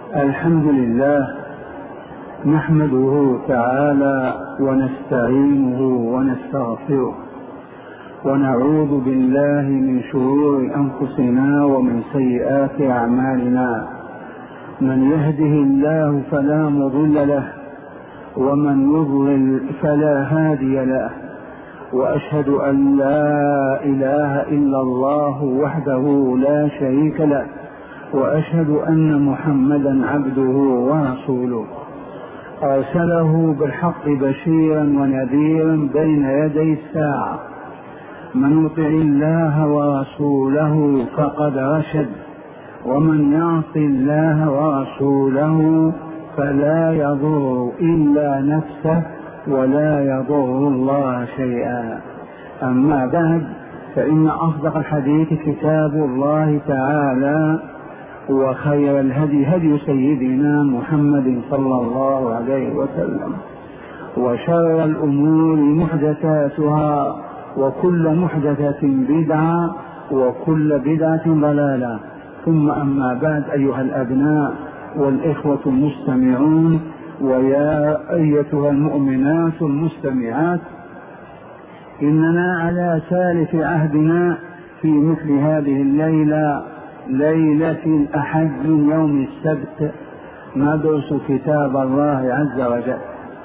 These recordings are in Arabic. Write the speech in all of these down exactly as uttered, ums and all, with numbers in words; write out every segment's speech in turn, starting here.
الحمد لله نحمده تعالى ونستعينه ونستغفره ونعوذ بالله من شرور أنفسنا ومن سيئات أعمالنا. من يهده الله فلا مضل له ومن يضلل فلا هادي له، وأشهد أن لا إله إلا الله وحده لا شريك له، وأشهد أن محمدا عبده ورسوله أرسله بالحق بشيرا ونذيرا بين يدي الساعة. من يطع الله ورسوله فقد رشد، ومن يعص الله ورسوله فلا يضر إلا نفسه ولا يضر الله شيئا. أما بعد، فإن أصدق الحديث كتاب الله تعالى، وخير الهدي هدي سيدنا محمد صلى الله عليه وسلم، وشر الأمور محدثاتها، وكل محدثة بدعة، وكل بدعة ضلالة. ثم أما بعد، أيها الأبناء والإخوة المستمعون، ويا أيتها المؤمنات المستمعات، إننا على سالف عهدنا في مثل هذه الليلة، ليلة الأحد من يوم السبت، ندرس كتاب الله عز وجل،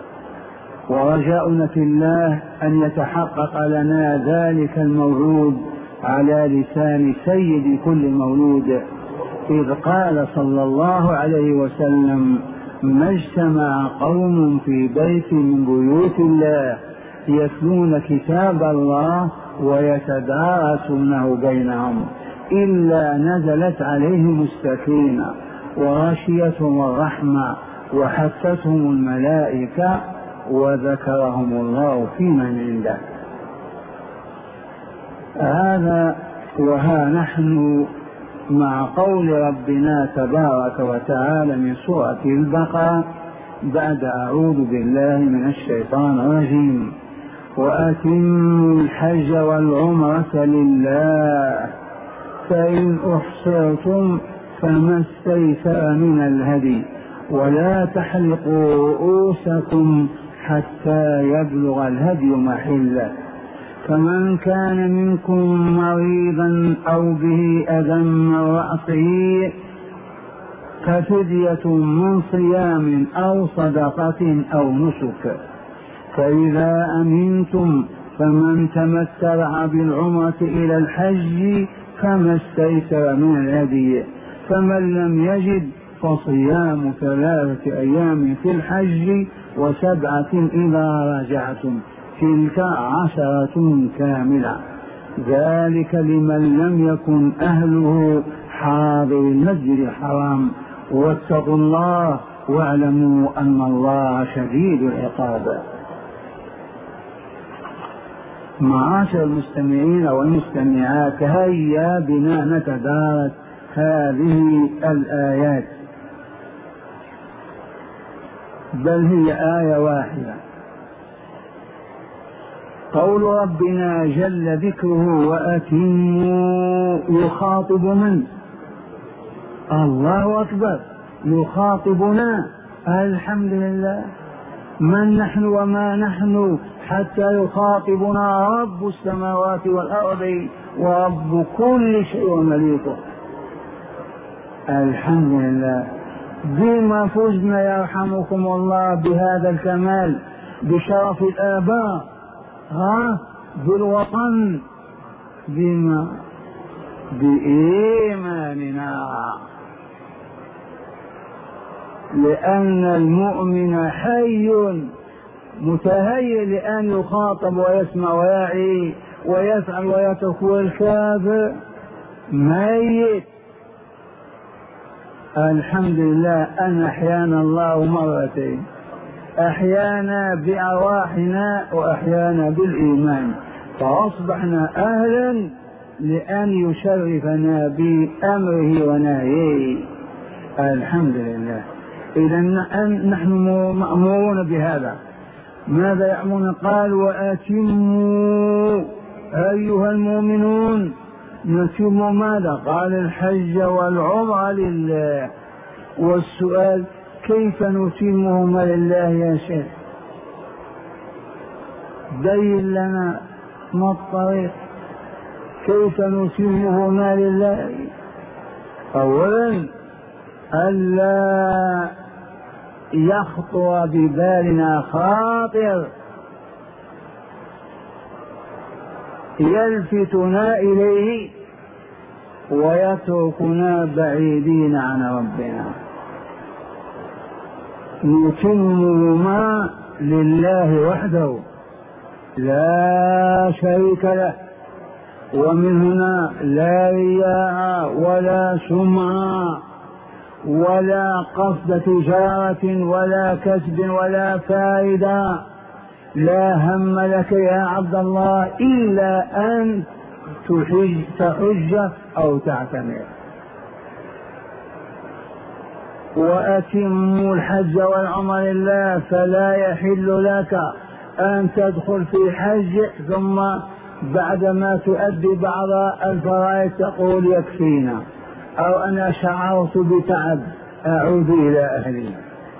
ورجاؤنا في الله أن يتحقق لنا ذلك الموعود على لسان سيد كل مولود، إذ قال صلى الله عليه وسلم: ما اجتمع قوم في بيت من بيوت الله يتلون كتاب الله ويتدارسونه بينهم إلا نزلت عليهم السكينة وغشيتهم الرحمة وحفتهم الملائكة وذكرهم الله في من عنده. هذا وها نحن مع قول ربنا تبارك وتعالى من سورة البقرة بعد أعوذ بالله من الشيطان الرجيم: وأتموا الحج والعمرة لله فإن أحصرتم فما استيسر من الهدي ولا تحلقوا رؤوسكم حتى يبلغ الهدي محله، فمن كان منكم مريضا أو به أذى من رأسه ففدية من صيام أو صدقة أو نسك، فإذا أمنتم فمن تمتع بالعمرة إلى الحج فما استيسر من الهدي، فمن لم يجد فصيام ثلاثة أيام في الحج وسبعة إذا رجعتم، تلك عشرة كاملة، ذلك لمن لم يكن أهله حاضر المسجد الحرام. واتقوا الله واعلموا أن الله شديد العقاب. معاشر المستمعين والمستمعات، هيا بنا نتدارس هذه الآيات، بل هي آية واحدة. قول ربنا جل ذكره: وأتموا، يخاطب من؟ الله أكبر، يخاطبنا. الحمد لله، من نحن وما نحن حتى يخاطبنا رب السماوات والأرض ورب كل شيء ومليكه. الحمد لله، بما فزنا يرحمكم الله بهذا الكمال، بشرف الآباء، ها بالوطن، بما بإيماننا، لأن المؤمن حي متهيئ لأن يخاطب ويسمع ويعي ويفعل ويترك، والكافر ميت. الحمد لله أن أحيانا الله مرتين، أحيانا بأرواحنا وأحيانا بالإيمان، فأصبحنا أهلا لأن يشرفنا بأمره ونهيه. الحمد لله. إذا نحن مأمورون بهذا. ماذا يأمرون؟ قال: وأتموا أيها المؤمنون. نتم ماذا؟ قال: الحج والعمرة لله. والسؤال كيف نتمهما لله يا شيخ؟ بين لنا ما الطريق، كيف نتمهما لله؟ أولا ألا يخطر ببالنا خاطر يلفتنا إليه ويتركنا بعيدين عن ربنا. نتمهما لله وحده لا شريك له، ومن هنا لا رياء ولا سمعة ولا قصد تجارة ولا كسب ولا فائدة. لا هم لك يا عبد الله إلا أن تحج, تحج أو تعتمر. وأتموا الحج والعمر لله، فلا يحل لك أن تدخل في حج ثم بعدما تؤدي بعض الفرائض تقول يكفينا، أو أنا شعرت بتعب أعود إلى أهلي.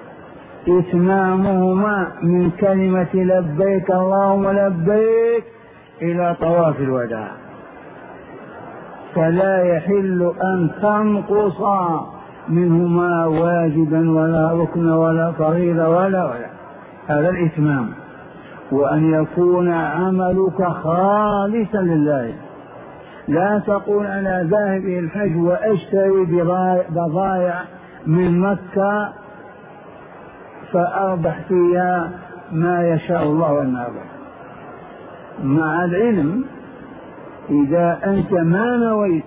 إتمامهما من كلمة لبيك اللهم لبيك إلى طواف الوداع، فلا يحل أن تنقص منهما واجبا ولا ركن ولا فريضة ولا ولا هذا الإتمام. وأن يكون عملك خالصا لله، لا تقول أنا ذاهب إلى الحج وأشتري بضائع من مكة فأربح فيها ما يشاء الله أن أربح، مع العلم إذا أنت ما نويت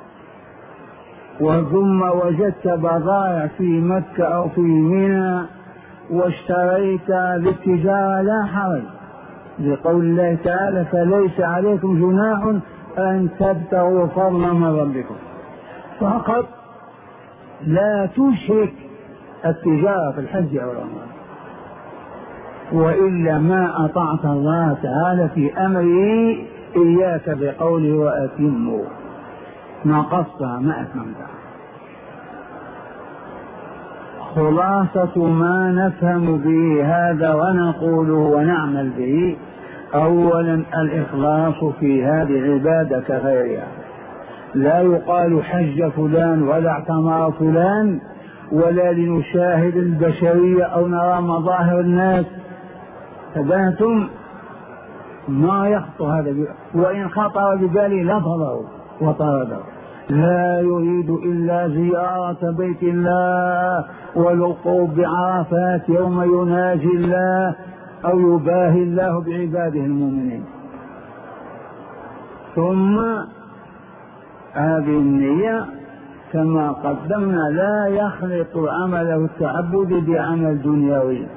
وثم وجدت بضائع في مكة أو في منى واشتريت للتجارة لا حرج، لقول الله تعالى فليس عليكم جناح أن تبتغوا فضلا من ربكم، فقط لا تشرك التجارة في الحج أو العمرة، وإلا ما أطعت الله تعالى في أمره إياك بقوله وأتموا، نقصتها ما أتممتها. خلاصة ما نفهم به هذا ونقوله ونعمل به: أولا الإخلاص في هذه العبادة كغيرها، لا يقال حج فلان ولا اعتمر فلان ولا لنشاهد البشرية أو نرى مظاهر الناس، فباتم ما يخطر هذا، وإن خطر ببالي لفظه وطرده. لا يريد إلا زيارة بيت الله والوقوف بعرفات يوم يناجي الله أو يباهي الله بعباده المؤمنين. ثم هذه النية كما قدمنا لا يخلط عمله التعبد بعمل دنيوي.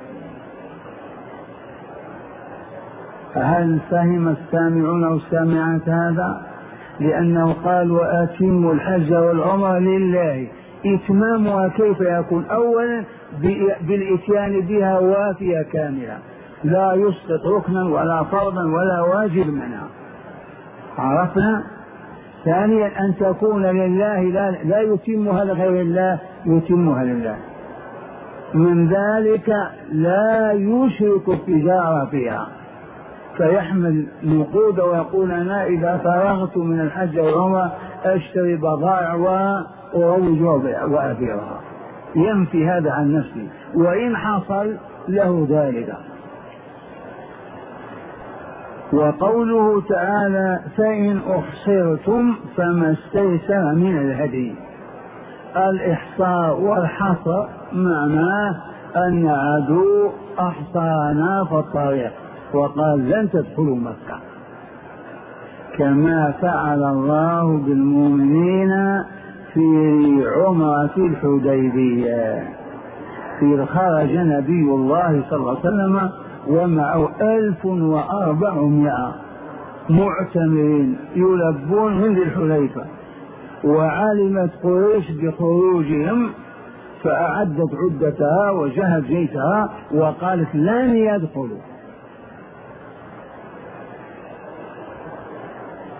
هل فهم السامعون والسامعات هذا؟ لأنه قال وأتموا الحج والعمرة لله. إتمامها كيف يكون؟ أولا بالإتيان بها وافية كاملة، لا يسقط ركنا ولا فرضا ولا واجب منها، عرفنا. ثانيا أن تكون لله، لا, لا يتمها لغير الله، يتمها لله. من ذلك لا يشرك التجارة فيها، فيحمل نقود ويقول أنا إذا فرغت من الحج والعمرة أشتري بضائع وأروج وأبيعها، ينفي هذا عن نفسه، وإن حصل له ذلك. وقوله تعالى فإن أحصرتم فما استيسر من الهدي، الإحصار والحصر معناه أن عدو أحصانا في الطريق وقال لن تدخلوا مكة، كما فعل الله بالمؤمنين في عمرة الحديبية، إذ خرج نبي الله صلى الله عليه وسلم ومعه ألف وأربعمائة معتمرين يلبون من ذي الحليفة، وعلمت قريش بخروجهم فأعدت عدتها وجهت جيشها وقالت لن يدخلوا.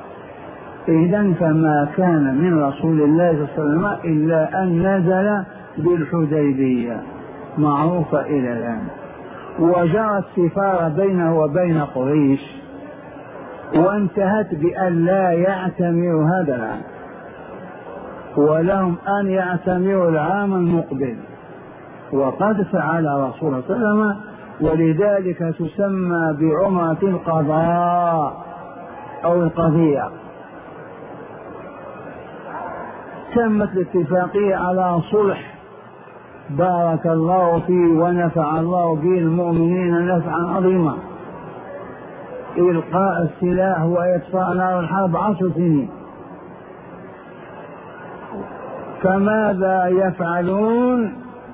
إذن فما كان من رسول الله صلى الله عليه وسلم إلا أن نزل بالحديبية معروفة إلى الآن، وجرت سفارة بينه وبين قريش وانتهت بأن لا يعتمروا هذا العام، ولهم أن يعتمروا العام المقبل، وقد فعل رسول الله صلى الله عليه وسلم، ولذلك تسمى بعمرة القضاء أو القضية. تمت الاتفاقية على صلح بارك الله فيه ونفع الله به المؤمنين نفعا عظيما، إلقاء السلاح وإطفاء نار الحرب عشر سنين. فماذا يفعلون؟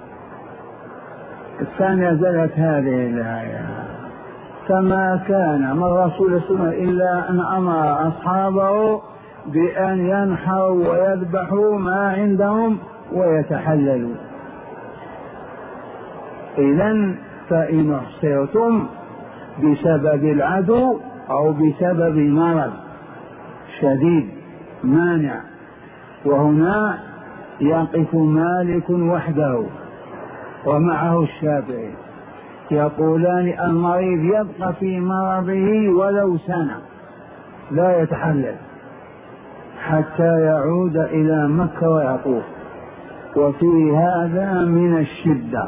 فنزلت هذه الآية: فما كان من رسول الله إلا أن أمر أصحابه بأن ينحروا ويذبحوا ما عندهم ويتحللوا. إذن فإن احصرتم بسبب العدو أو بسبب مرض شديد مانع، وهنا يقف مالك وحده ومعه الشافعي يقولان المريض يبقى في مرضه ولو سنة لا يتحلل حتى يعود إلى مكة ويطوف، وفي هذا من الشدة.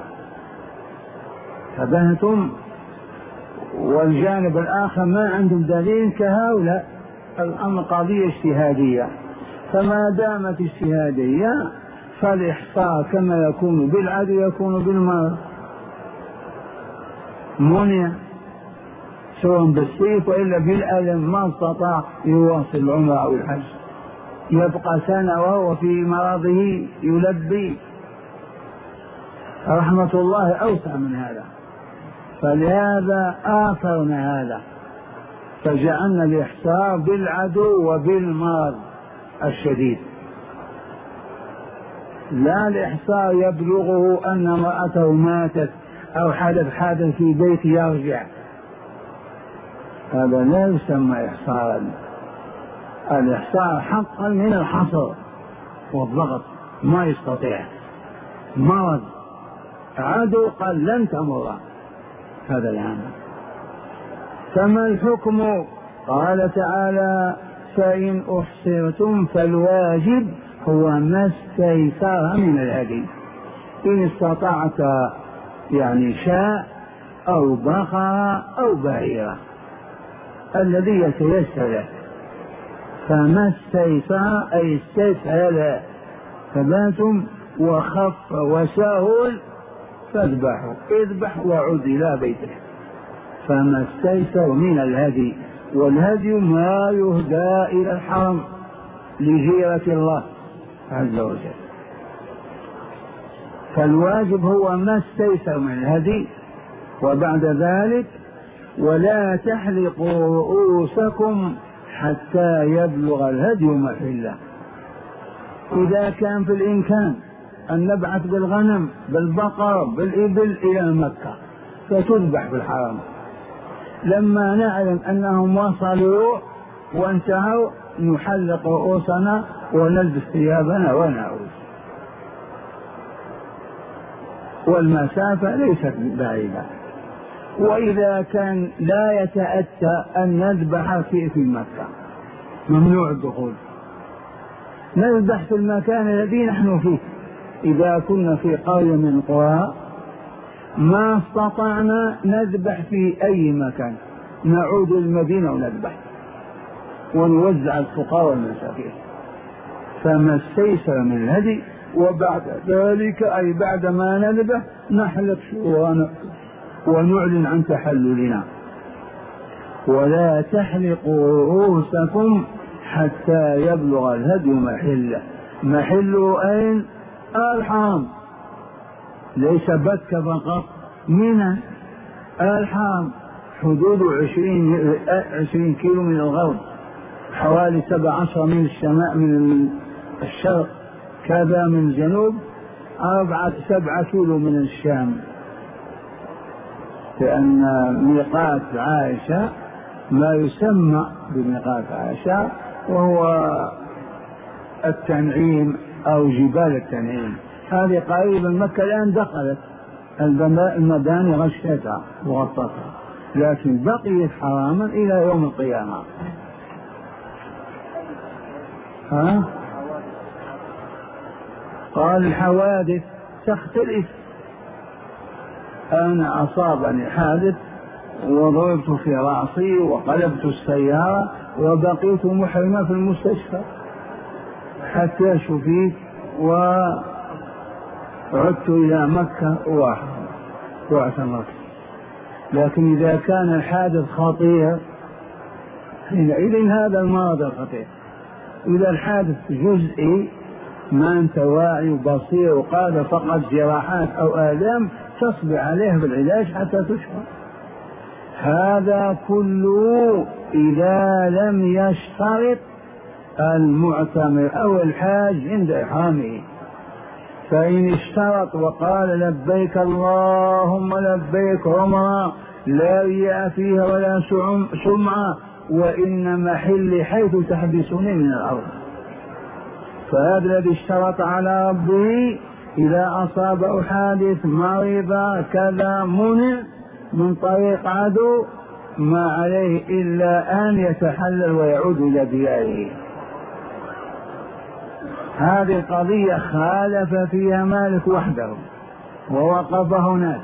فبهتم. والجانب الآخر ما عندهم دليل كهؤلاء، الأمر قضية اجتهادية، فما دامت اجتهادية فالإحصاء كما يكون بالعدو يكون بالمرض، منع سواء بالسيف وإلا بالألم، ما استطاع يواصل العمرة أو الحج، يبقى سنة وهو في مرضه يلبي. رحمة الله أوسع من هذا، فلهذا آثرنا هذا، فجعلنا الإحصار بالعدو وبالمرض الشديد، لا الإحصار يبلغه أن امرأته ماتت أو حدث حادث في بيت يرجع، هذا لا يسمى إحصارا. الإحصار حقا من الحصر والضغط، ما يستطيع، مرض عدو قال لن تمر هذا العام. فما الحكم؟ قال تعالى: فإن أحصرتم فالواجب هو ما استيسر من الهدي، إن استطعت يعني شاء أو بقرة أو بعيرة الذي يتيسر له، فما استيسر أي استسهل فباتم وخف وسهل فاذبحوا، اذبح وعد إلى بيته. فما استيسر من الهدي، والهدي ما يهدى إلى الحرم لجيرة الله عز وجل، فالواجب هو ما استيسر من الهدي. وبعد ذلك: ولا تحلقوا رؤوسكم حتى يبلغ الهدي محله. إذا كان في الإمكان أن نبعث بالغنم بالبقر بالإبل إلى مكة فتذبح في الحرم، لما نعلم أنهم وصلوا وانتهوا نحلق رؤوسنا ونلبس ثيابنا ونعود، والمسافة ليست بعيدة. وإذا كان لا يتأتى أن نذبح في في مكة ممنوع الدخول، نذبح في المكان الذي نحن فيه. إذا كنا في قرية من القرى ما استطعنا نذبح في أي مكان، نعود المدينة ونذبح ونوزع الفقراء والمساكين. فما استيسر من الهدي، وبعد ذلك أي بعد ما نذبح نحلق شعورنا ونعلن عن تحللنا. ولا تحلقوا رؤوسكم حتى يبلغ الهدي محله. محله أين؟ الحرم، ليس بكة فقط، من الحرم حدود عشرين, عشرين كيلو من الغرب، حوالي سبع عشر من الشمال من الشرق، كذا من الجنوب أربعة سبعة كيلو من الشام. لأن ميقات عائشة ما يسمى بميقات عائشة وهو التنعيم أو جبال التنعيم، هذه قريبا مكة الآن دخلت المباني غشتها وغطتها، لكن بقيت حراما إلى يوم القيامة. ها؟ قال الحوادث تختلف. أنا أصابني حادث وضربت في رأسي وقلبت السيارة وبقيت محرمة في المستشفى حتى شفيت وعدت إلى مكة واعتمرت. لكن إذا كان الحادث خطير حينئذ هذا المرض الخطير. إذا الحادث جزئي ما أنت واعي وبصير وقال فقط جراحات أو آلام تصبر عليه بالعلاج حتى تشفى. هذا كله إذا لم يشترط المعتمر أو الحاج عند إحرامه. فإن اشترط وقال لبيك اللهم لبيك عمرة لا رياء فيها ولا سمعة وإن محل حيث تحبسني من الأرض، فهذا الذي اشترط على ربه إذا أصابه حادث مريض كذا منع من طريق عدو ما عليه إلا أن يتحلل ويعود إلى دياره. هذه القضية خالف فيها مالك وحده ووقف هناك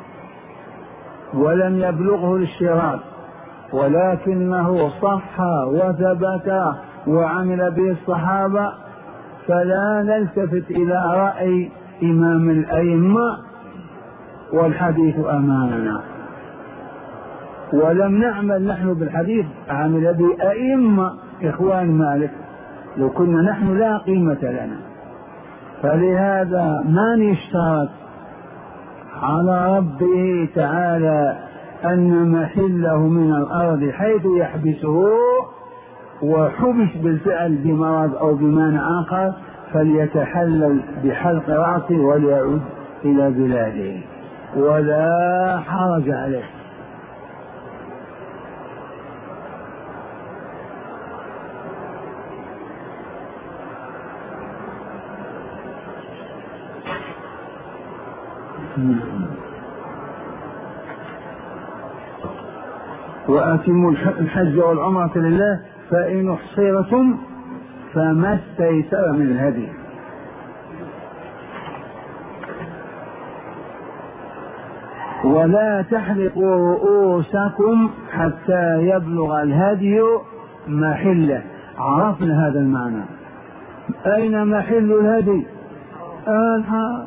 ولم يبلغه الاشتراط، ولكنه صح وثبت وعمل به الصحابة، فلا نلتفت إلى رأي إمام الأئمة والحديث أمامنا. ولم نعمل نحن بالحديث، عمل به أئمة إخوان مالك، لو كنا نحن لا قيمة لنا. فلهذا ما نشترط على ربه تعالى أن محله من الأرض حيث يحبسه وحبس بالفعل بمرض أو بمانع آخر فليتحلل بحلق رأسه وليعود إلى بلاده ولا حرج عليه. وأتموا الحج والعمرة لله فإن احصرتم فما استيسر من الهدي. ولا تحلقوا رؤوسكم حتى يبلغ الهدي محله. عرفنا هذا المعنى. أين محل الهدي؟ الحرم.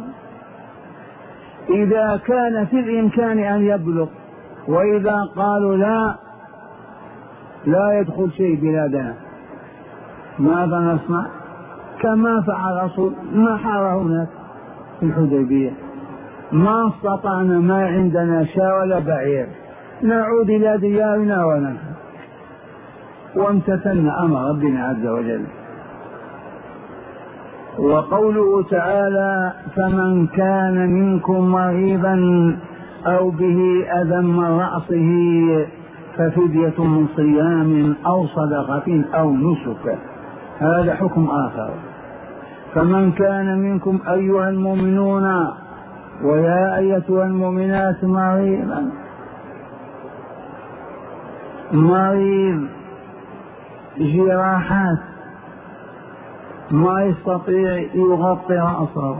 إذا كان في الإمكان أن يبلغ، وإذا قالوا لا لا يدخل شيء بلادنا ماذا نصنع؟ كما فعل رسول ما حار هناك في الحديبية، ما استطعنا ما عندنا شاة ولا بعير نعود إلى ديارنا وننهى، وامتثلنا أمر ربنا عز وجل. وقوله تعالى فمن كان منكم مريضا أو به أذى من رأسه ففدية من صيام أو صدقة أو نسك، هذا حكم آخر. فمن كان منكم أيها المؤمنون ويا أيتها المؤمنات مريضا، مريض جراحات ما يستطيع يغطي رأسه،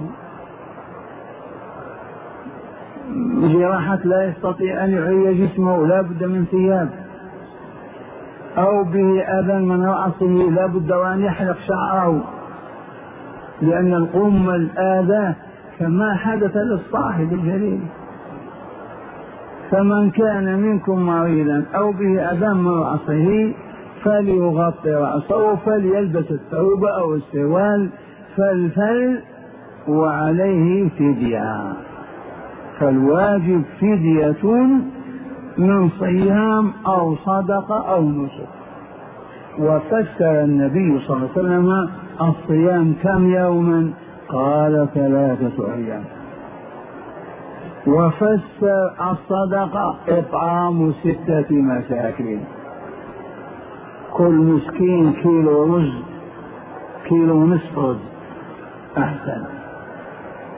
جراحة لا يستطيع أن يعي جسمه لا بد من ثياب، أو به أذى من رأسه لا بد وأن يحلق شعره، لأن القم الآذى كما حدث للصاحب الجليل. فمن كان منكم مريضا أو به أذى من رأسه فليغطي رأسه فليلبس الثوب أو السروال فالفل وعليه فدية، فالواجب فدية من صيام أو صدقة أو نسك. وفسر النبي صلى الله عليه وسلم الصيام كم يوما؟ قال ثلاثة أيام. وفسر الصدقة إطعام ستة مساكين، كل مسكين كيلو رز، كيلو نصف رز أحسن.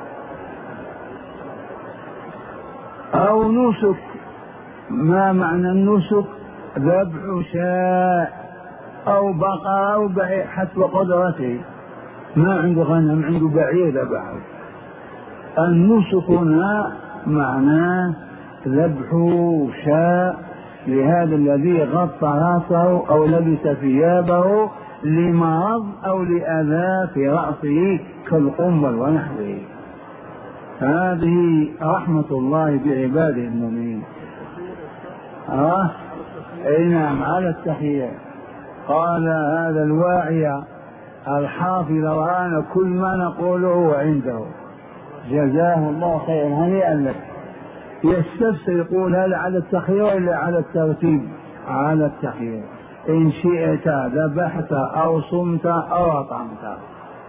أو نسك. ما معنى النسك؟ ذبح شاء أو بقرة أو بعير حسب قدرته، ما عنده غنم عنده بعير ذبحه. النسك هنا معناه ذبح شاء لهذا الذي غطى راسه أو لبس ثيابه لمرض أو لأذى في رأسه كالقنبل ونحوه. هذه رحمة الله بعباده المؤمنين. آه أي نعم على التحية. قال هذا الواعي الحافظ ورانا كل ما نقوله عنده، جزاه الله خيرا، هنيئا لك. يستفسر يقول هل على التخيير ولا على الترتيب؟ على التخيير. إن شئت ذبحت أو صمت أو أطعمت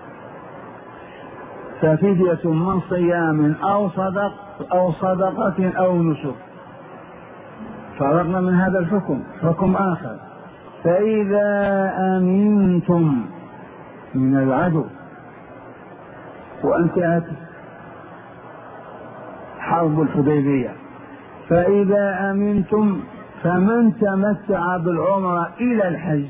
ففدية من صيام أو صدق أو صدقة أو نسك. فرغنا من هذا الحكم حكم آخر. فإذا أمنتم من العدو وانتهت حرب الحديبية، فإذا أمنتم فمن تمتع بالعمرة إلى الحج،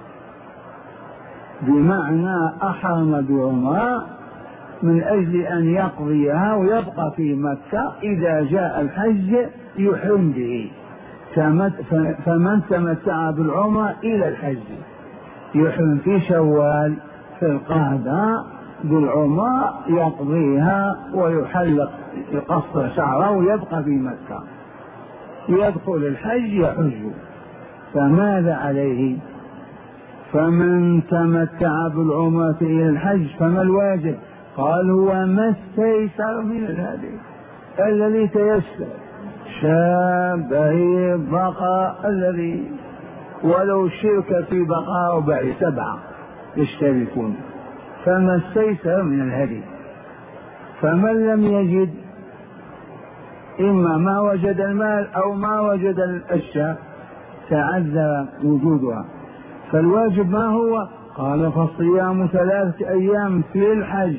بمعنى أحرم بعمرة من أجل أن يقضيها ويبقى في مكة، إذا جاء الحج يحرم به. فمن تمتع بالعمرة إلى الحج يحرم في شوال في القعدة بالعمرة، يقضيها ويحلق يقصر شعره ويبقى في مكة، يدخل الحج يحج. فماذا عليه؟ فمن تمتع بالعمرة إلى الحج فما الواجب؟ قال هو ما استيسر من الهدي، الذي تيسر، شاة بعير بقرة، الذي ولو شرك في بقرة وبعير سبعة يشتركون، فما استيسر من الهدي. فمن لم يجد إما ما وجد المال أو ما وجد الأشياء تعذر وجودها، فالواجب ما هو؟ قال فالصيام ثلاثة أيام في الحج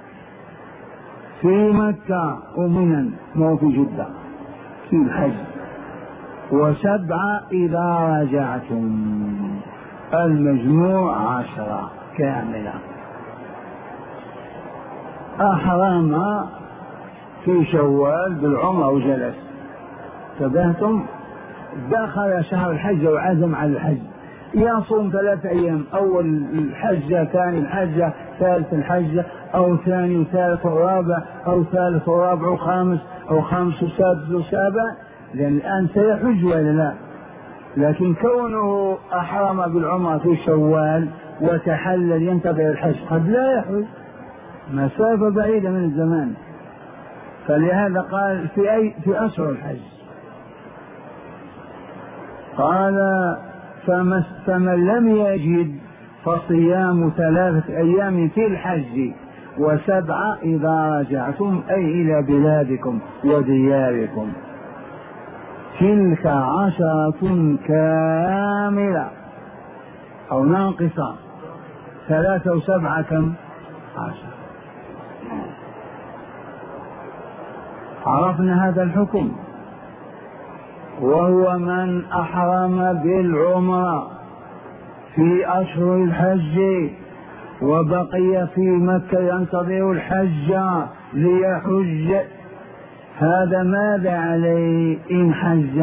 في مكة ومنى، مو في جدة، في الحج، وسبعة إذا رجعتم، المجموع عشرة كاملة. أحرم في شوال بالعمرة وجلس، تبهتم، دخل شهر الحج وعزم على الحج، يصوم ثلاثة أيام، أول الحجة ثاني الحجة ثالث الحجة أو ثاني وثالث ورابع أو ثالث ورابع وخامس أو خامس وسادس وسابع، لأن الآن سيحج ولا لا. لكن كونه أحرم بالعمرة في شوال وتحلل ينتظر الحج قد لا يحج، مسافة بعيدة من الزمان، فلهذا قال في أي في أشهر الحج. قال فمن لم يجد فصيام ثلاثة أيام في الحج وسبعة إذا رجعتم، أي إلى بلادكم ودياركم، تلك عشرة كاملة أو ناقصة، ثلاثة وسبعة كم؟ عشرة. عرفنا هذا الحكم. وهو من أحرم بالعمرة في أشهر الحج وبقي في مكة ينتظر الحج ليحج، هذا ماذا عليه إن حج؟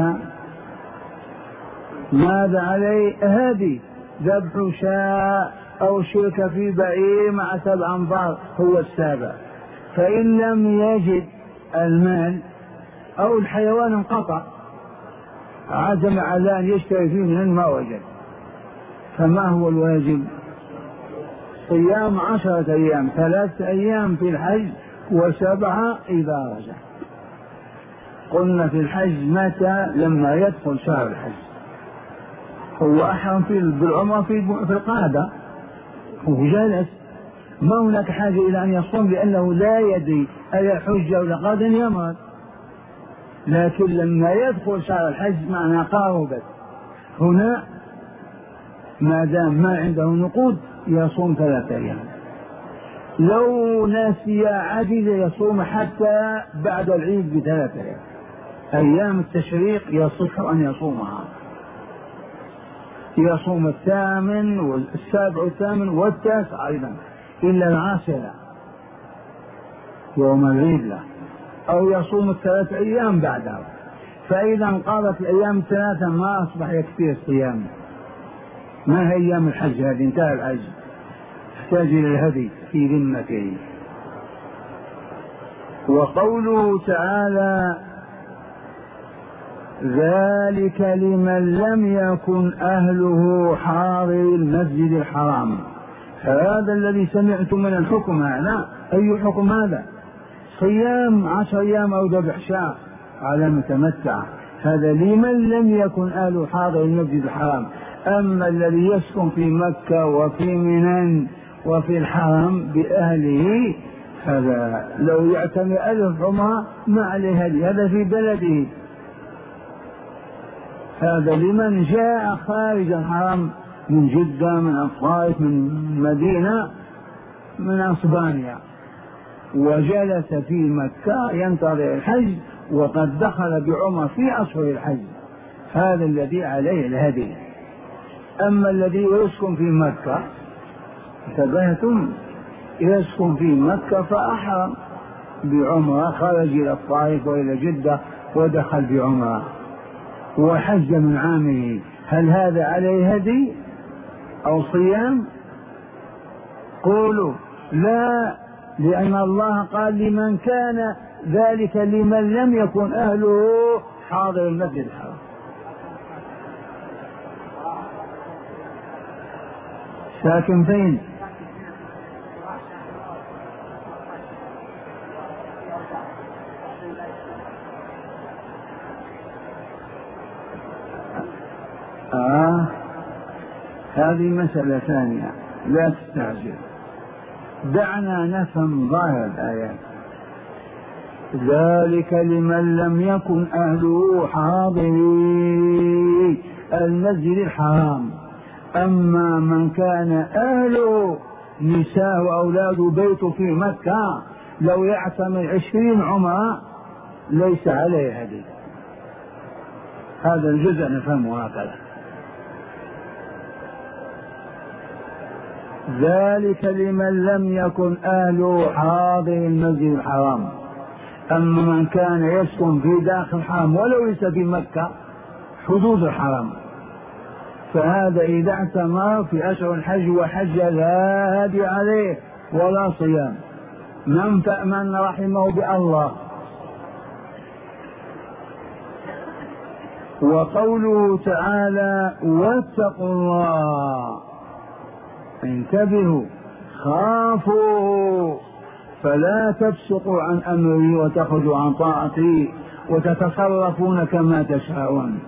ماذا عليه؟ هدي، ذبح شاء أو شرك في بعير مع سبع أنفار هو السابع. فإن لم يجد المال أو الحيوان انقطع، عزم على أن يشتري فيه من ما وجد، فما هو الواجب؟ صيام عشرة أيام، ثلاثة أيام في الحج وسبعة إذا رجع. قلنا في الحج متى؟ لما يدخل شهر الحج. هو أحرم في بالعمرة في القعدة وجلس، ما هناك حاجة إلى أن يصوم لأنه لا يدري أيحج أو لقد يمرض. لكن لما يدخل شهر الحج معنى قاربت، هنا ما دام ما عنده نقود يصوم ثلاثة أيام، لو نسي عجز يصوم حتى بعد العيد بثلاثة أيام، أيام التشريق يصح أن يصومها، يصوم الثامن والسابع والثامن والتاسع أيضا، إلا العاشرة يوم العيد له، أو يصوم الثلاث أيام بعدها. فإذا انقضت الأيام الثلاثة ما أصبح يكفي الصيام، ما هي أيام الحج هذه؟ انتهى الحج، يحتاج إلى الهدي في ذمته. وقوله تعالى ذلك لمن لم يكن أهله حاضر المسجد الحرام، هذا الذي سمعتم من الحكم هذا. أي حكم هذا؟ صيام عشر أيام أو ذبح شاة على متمتع، هذا لمن لم يكن أهله حاضر المسجد الحرام. أما الذي يسكن في مكة وفي منى وفي الحرم بأهله، هذا لو يعتمد ألف عمرة ما عليه هذه، هذا في بلده. هذا لمن جاء خارج الحرم من جدة، من الطائف، من مدينة، من أسبانيا، وجلس في مكة ينتظر الحج وقد دخل بعمرة في أشهر الحج، هذا الذي عليه الهدي. أما الذي يسكن في مكة، انتبهتم، يسكن في مكة فأحرم بعمرة، خرج إلى الطائف وإلى جدة ودخل بعمرة وحج من عامه، هل هذا عليه هدي أو صيام؟ قولوا لا، لأن الله قال لمن كان ذلك لمن لم يكن أهله حاضر المسجد الحرام. ساكن فين؟ آه هذه مسألة ثانية، لا تستعجل، دعنا نفهم ظاهر الآيات. ذلك لمن لم يكن أهله حاضري المسجد الحرام، أما من كان أهله نساء وأولاد بيته في مكة لو يعتمر عشرين عمرة ليس عليه هدي. هذا الجزء نفهمه هكذا. ذلك لمن لم يكن أهله حاضر المسجد الحرام، أما من كان يسكن في داخل الحرم ولو ليس في مكة حدود الحرم، فهذا إذا اعتمر في أشهر الحج وحج لا هدي عليه ولا صيام. من فأمن رحمه بالله. وقوله تعالى واتقوا الله، انتبهوا، خافوا فلا تفسقوا عن أمري وتخرجوا عن طاعتي وتتصرفون كما تشاءون.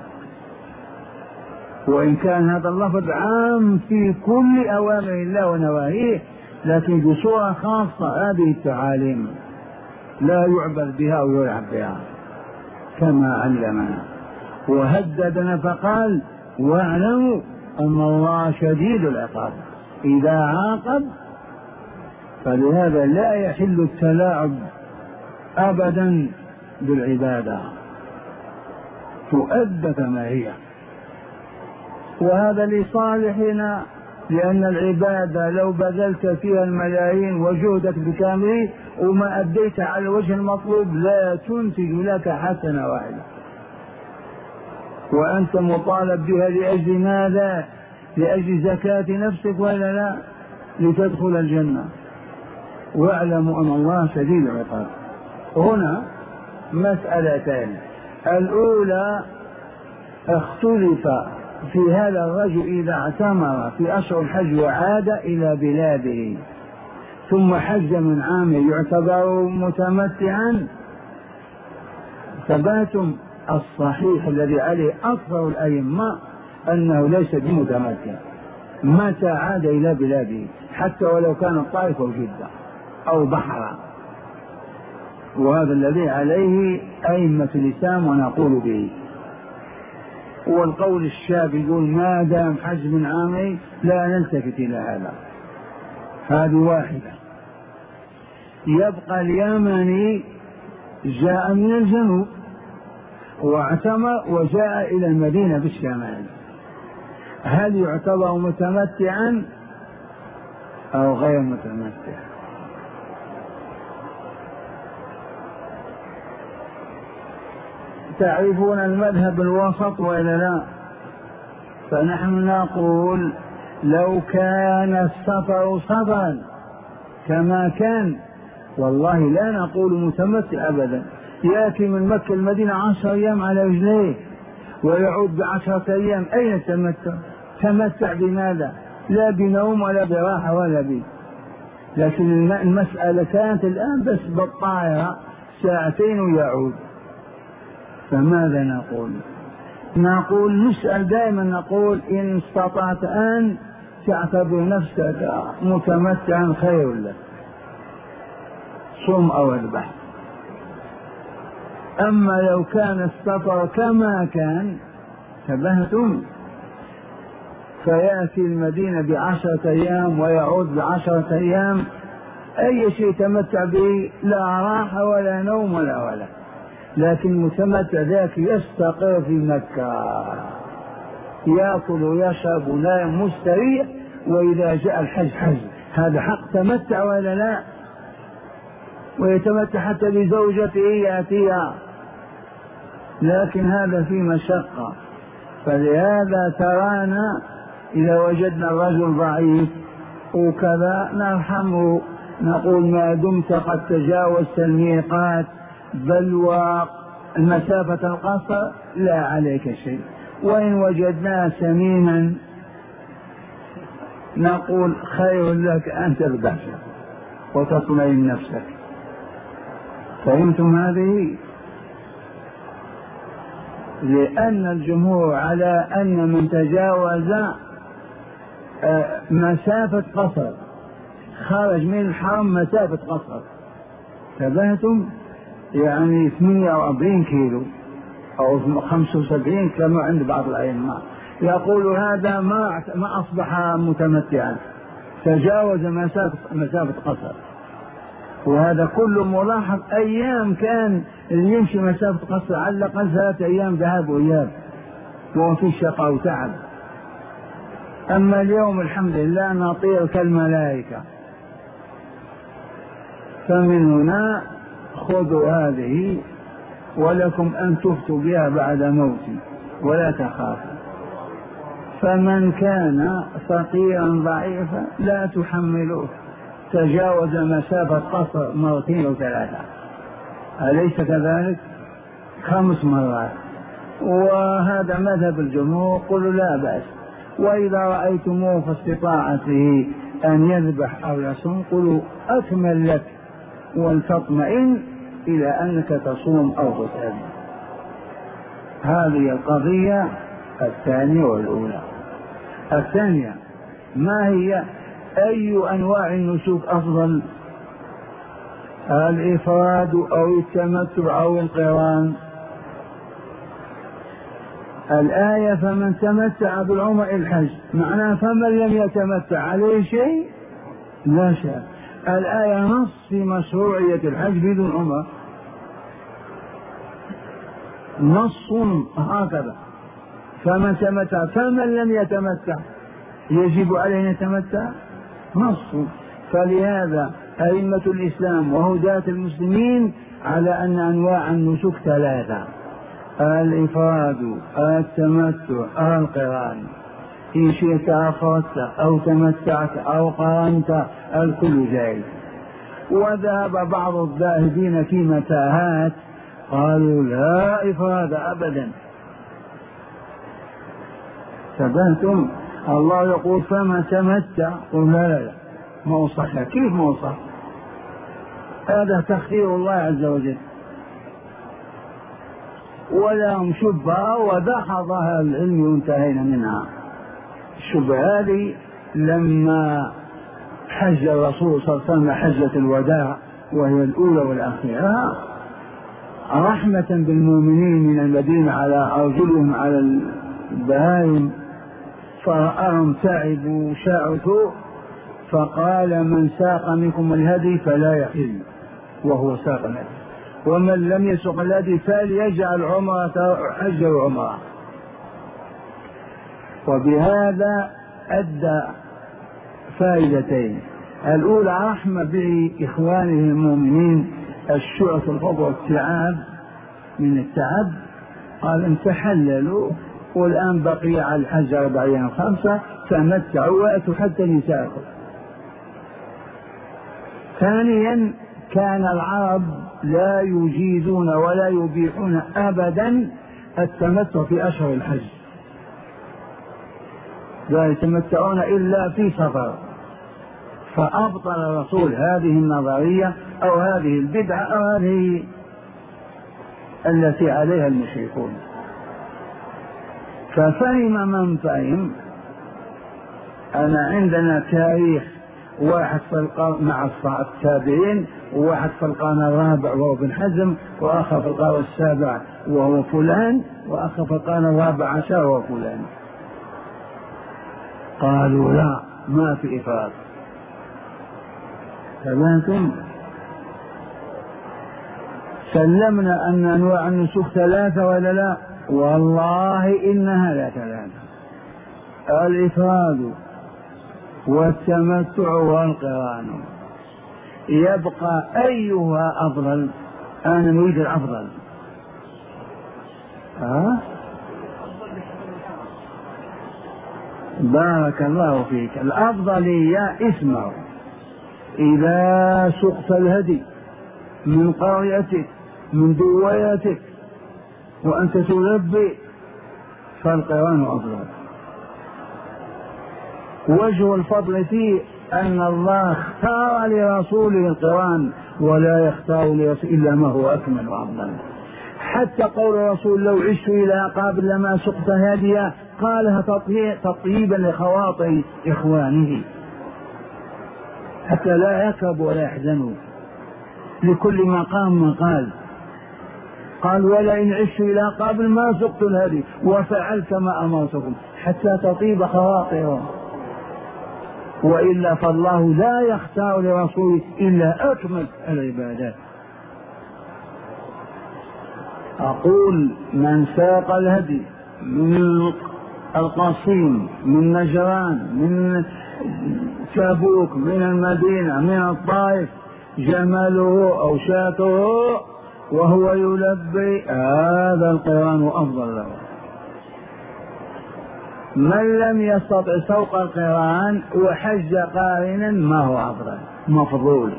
وإن كان هذا اللفظ عام في كل أوامر الله ونواهيه، لكن بصورة خاصة هذه التعاليم لا يعبد بها ويلعب بها كما علمنا. وهددنا فقال واعلموا أن الله شديد العقاب إذا عاقب. فلهذا لا يحل التلاعب أبدا بالعبادة، تؤدى كما هي، وهذا لصالحنا، لأن العبادة لو بذلت فيها الملايين وجهدك بكامله وما أديت على الوجه المطلوب لا تنتج لك حسنة واحدة، وأنت مطالب بها لأجل ماذا؟ لأجل زكاة نفسك ولا لا؟ لتدخل الجنة. واعلموا أن الله شديد العقاب. هنا مسألتان، الأولى اختلف في هذا الرجل إذا اعتمر في أشهر الحج وعاد إلى بلاده ثم حج من عامه يعتبر متمتعا. ثباتم الصحيح الذي عليه أكثر الأئمة أنه ليس بمتمتع متى عاد إلى بلاده، حتى ولو كان الطائف أو جدة أو بحرا، وهذا الذي عليه أئمة الإسلام ونقول به. والقول الشاذ يقول ما دام حج من عامه لا نلتفت إلى هذا. هذه واحدة. يبقى اليمني جاء من الجنوب واعتمر وجاء إلى المدينة بالشمال، هل يعتبر متمتعا أو غير متمتع؟ تعرفون المذهب الوسط وإلا لا؟ فنحن نقول لو كان السفر سفرا كما كان والله لا نقول متمتع أبدا. يأتي من مكة المدينة عشر أيام على رجليه ويعود بعشرة أيام، أين التمتع؟ تمتع بماذا؟ لا بنوم ولا براحة ولا بي. لكن المسألة كانت الآن بس بالطائرة ساعتين ويعود. فماذا نقول؟ نقول نسأل دائما، نقول إن استطعت أن تعتبر نفسك متمتعا خير لك، صم أو اذبح. أما لو كان السفر كما كان تبهتم، فيأتي المدينة بعشرة أيام ويعود بعشرة أيام، أي شيء تمتع به، لا راحة ولا نوم ولا ولا. لكن متمتع ذاك يستقر في مكة، يأكل ويشرب ونائم مستريح، وإذا جاء الحج حج. هذا حق تمتع ولا لا؟ ويتمتع حتى بزوجته يأتيها، لكن هذا في مشقة. فلهذا ترانا إذا وجدنا الرجل ضعيف وكذا نرحمه، نقول ما دمت قد تجاوزت الميقات بل ومسافة القصر لا عليك شيء. وإن وجدناه سمينا نقول خير لك أن تذبحه وتطمئن نفسك. فهمتم هذه؟ لأن الجمهور على أن من تجاوز مسافة قصر خرج من الحرم مسافة قصر، تبهتم؟ يعني ثمانية وأربعين كيلو أو خمسة وسبعين كما عند بعض الأئمة، يقول هذا ما ما أصبح متمتعا، تجاوز مسافة مسافة قصر. وهذا كله ملاحظ، أيام كان اللي يمشي مسافة قصر على الأقل ثلاثة أيام ذهاب وإياب وهو في شقاء وتعب. أما اليوم الحمد لله نطير كالملائكة. فمن هنا خذوا هذه ولكم أن تفتوا بها بعد موتي ولا تخافوا. فمن كان فقيرا ضعيفا لا تحملوه، تجاوز مسافة قصر مرتين أو ثلاثة، أليس كذلك؟ خمس مرات. وهذا مذهب الجمهور، قلوا لا بأس. وإذا رأيتموه في استطاعته أن يذبح أو يصوم قلوا أكمل لك ولتطمئن إلى أنك تصوم أو تسأل. هذه القضية الثانية والأولى. الثانية ما هي؟ أي أنواع النسك أفضل، الإفراد أو التمتع أو القران؟ الآية فمن تمتع بالعمر الحج، معناه فمن لم يتمتع عليه شيء لا شيء. الآية نص في مشروعية الحج بدون عمر، نص هكذا. فمن تمتع، فمن لم يتمتع يجب عليه أن يتمتع، نص. فلهذا أئمة الإسلام وهداة المسلمين على أن أنواع النسك ثلاثة: الإفراد، التمتع، القران. إن شئت أفردت أو تمتعت أو قارنت، الكل جائز. وذهب بعض الذاهبين في متاهات قالوا لا إفراد أبدا. تبهتم؟ الله يقول فما تمتع، قل لا لا لا ما وصح. كيف ما وصح؟ هذا تخيير الله عز وجل. ولهم شبهة ودحضها العلم وانتهينا منها. الشبهة هذه لما حج الرسول صلى الله عليه وسلم حجة الوداع وهي الأولى والأخيرة رحمة بالمؤمنين من المدينة على أرجلهم على البهائم، فرأهم تعبوا شعثوا فقال من ساق منكم الهدي فلا يحل، وهو ساق الهدي. ومن لم يسق الهدي فليجعل عمرة حج وعمرة. وبهذا أدى فائدتين: الأولى رحمة بإخوانه المؤمنين، الشعث الفضل والتعب من التعب، قال ان تحللوا والآن بقي على الحج أربع أيام خمسة تمتعوا وأتوا حتى نساءكم. ثانيا كان العرب لا يجيزون ولا يبيحون أبدا التمتع في أشهر الحج، لا يتمتعون إلا في سفر، فأبطل الرسول هذه النظرية أو هذه البدعة أو هذه التي عليها المشركون. ففهم من فهم أنا عندنا تاريخ واحد في القرن مع التابعين، وواحد في القرن الرابع وهو ابن حزم، وآخر في القرن السابع وهو فلان، وآخر في القرن الرابع عشر وهو فلان. قالوا لا، ما في إفراط. فمانتم سلمنا أن أنواع النسك ثلاثة ولا لا؟ والله إنها لا ثلاثة: الإفراد والتمتع والقران. يبقى أيها أفضل؟ أنا نريد الأفضل. أه؟ بارك الله فيك. الأفضلية اسمعوا: إذا سقت الهدي من قريتك من دويتك وأنت تلبي فالقران أفضل. وجه الفضل فيه أن الله اختار لرسوله القران ولا يختار لرسوله إلا ما هو أكمل وأفضل. حتى قول الرسول: لو عشت إلى قابل لما سقت هاديا، قالها تطيبا لخواطر إخوانه حتى لا يكربوا ولا يحزنوا. لكل مقام مقال. قال: ولئن عشت إلى قابل ما سقت الهدي وفعلت ما أمرتكم، حتى تطيب خواطرهم. وإلا فالله لا يختار لرسوله إلا أكمل العبادات. أقول: من ساق الهدي من القصيم من نجران من تبوك من المدينة من الطائف جمله أو شاته وهو يلبي، هذا القران أفضل له. من لم يستطع سوق القران وحج قارنا ما هو أفضل؟ مفضول.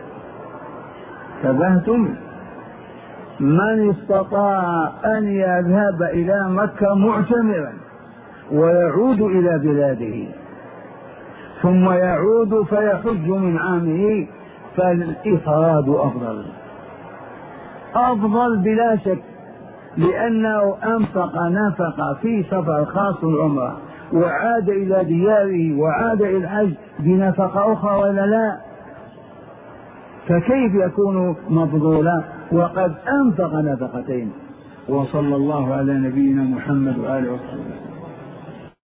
تبهتم؟ من استطاع أن يذهب إلى مكة معتمرا ويعود إلى بلاده ثم يعود فيحج من عامه فالإفراد أفضل. أفضل بلا شك، لأنه أنفق نفق في سفر خاص العمرة وعاد إلى دياره وعاد إلى الحج بنفقة أخرى ولا لا؟ فكيف يكون مفضولا وقد أنفق نفقتين؟ وصلى الله على نبينا محمد وآله وصحبه.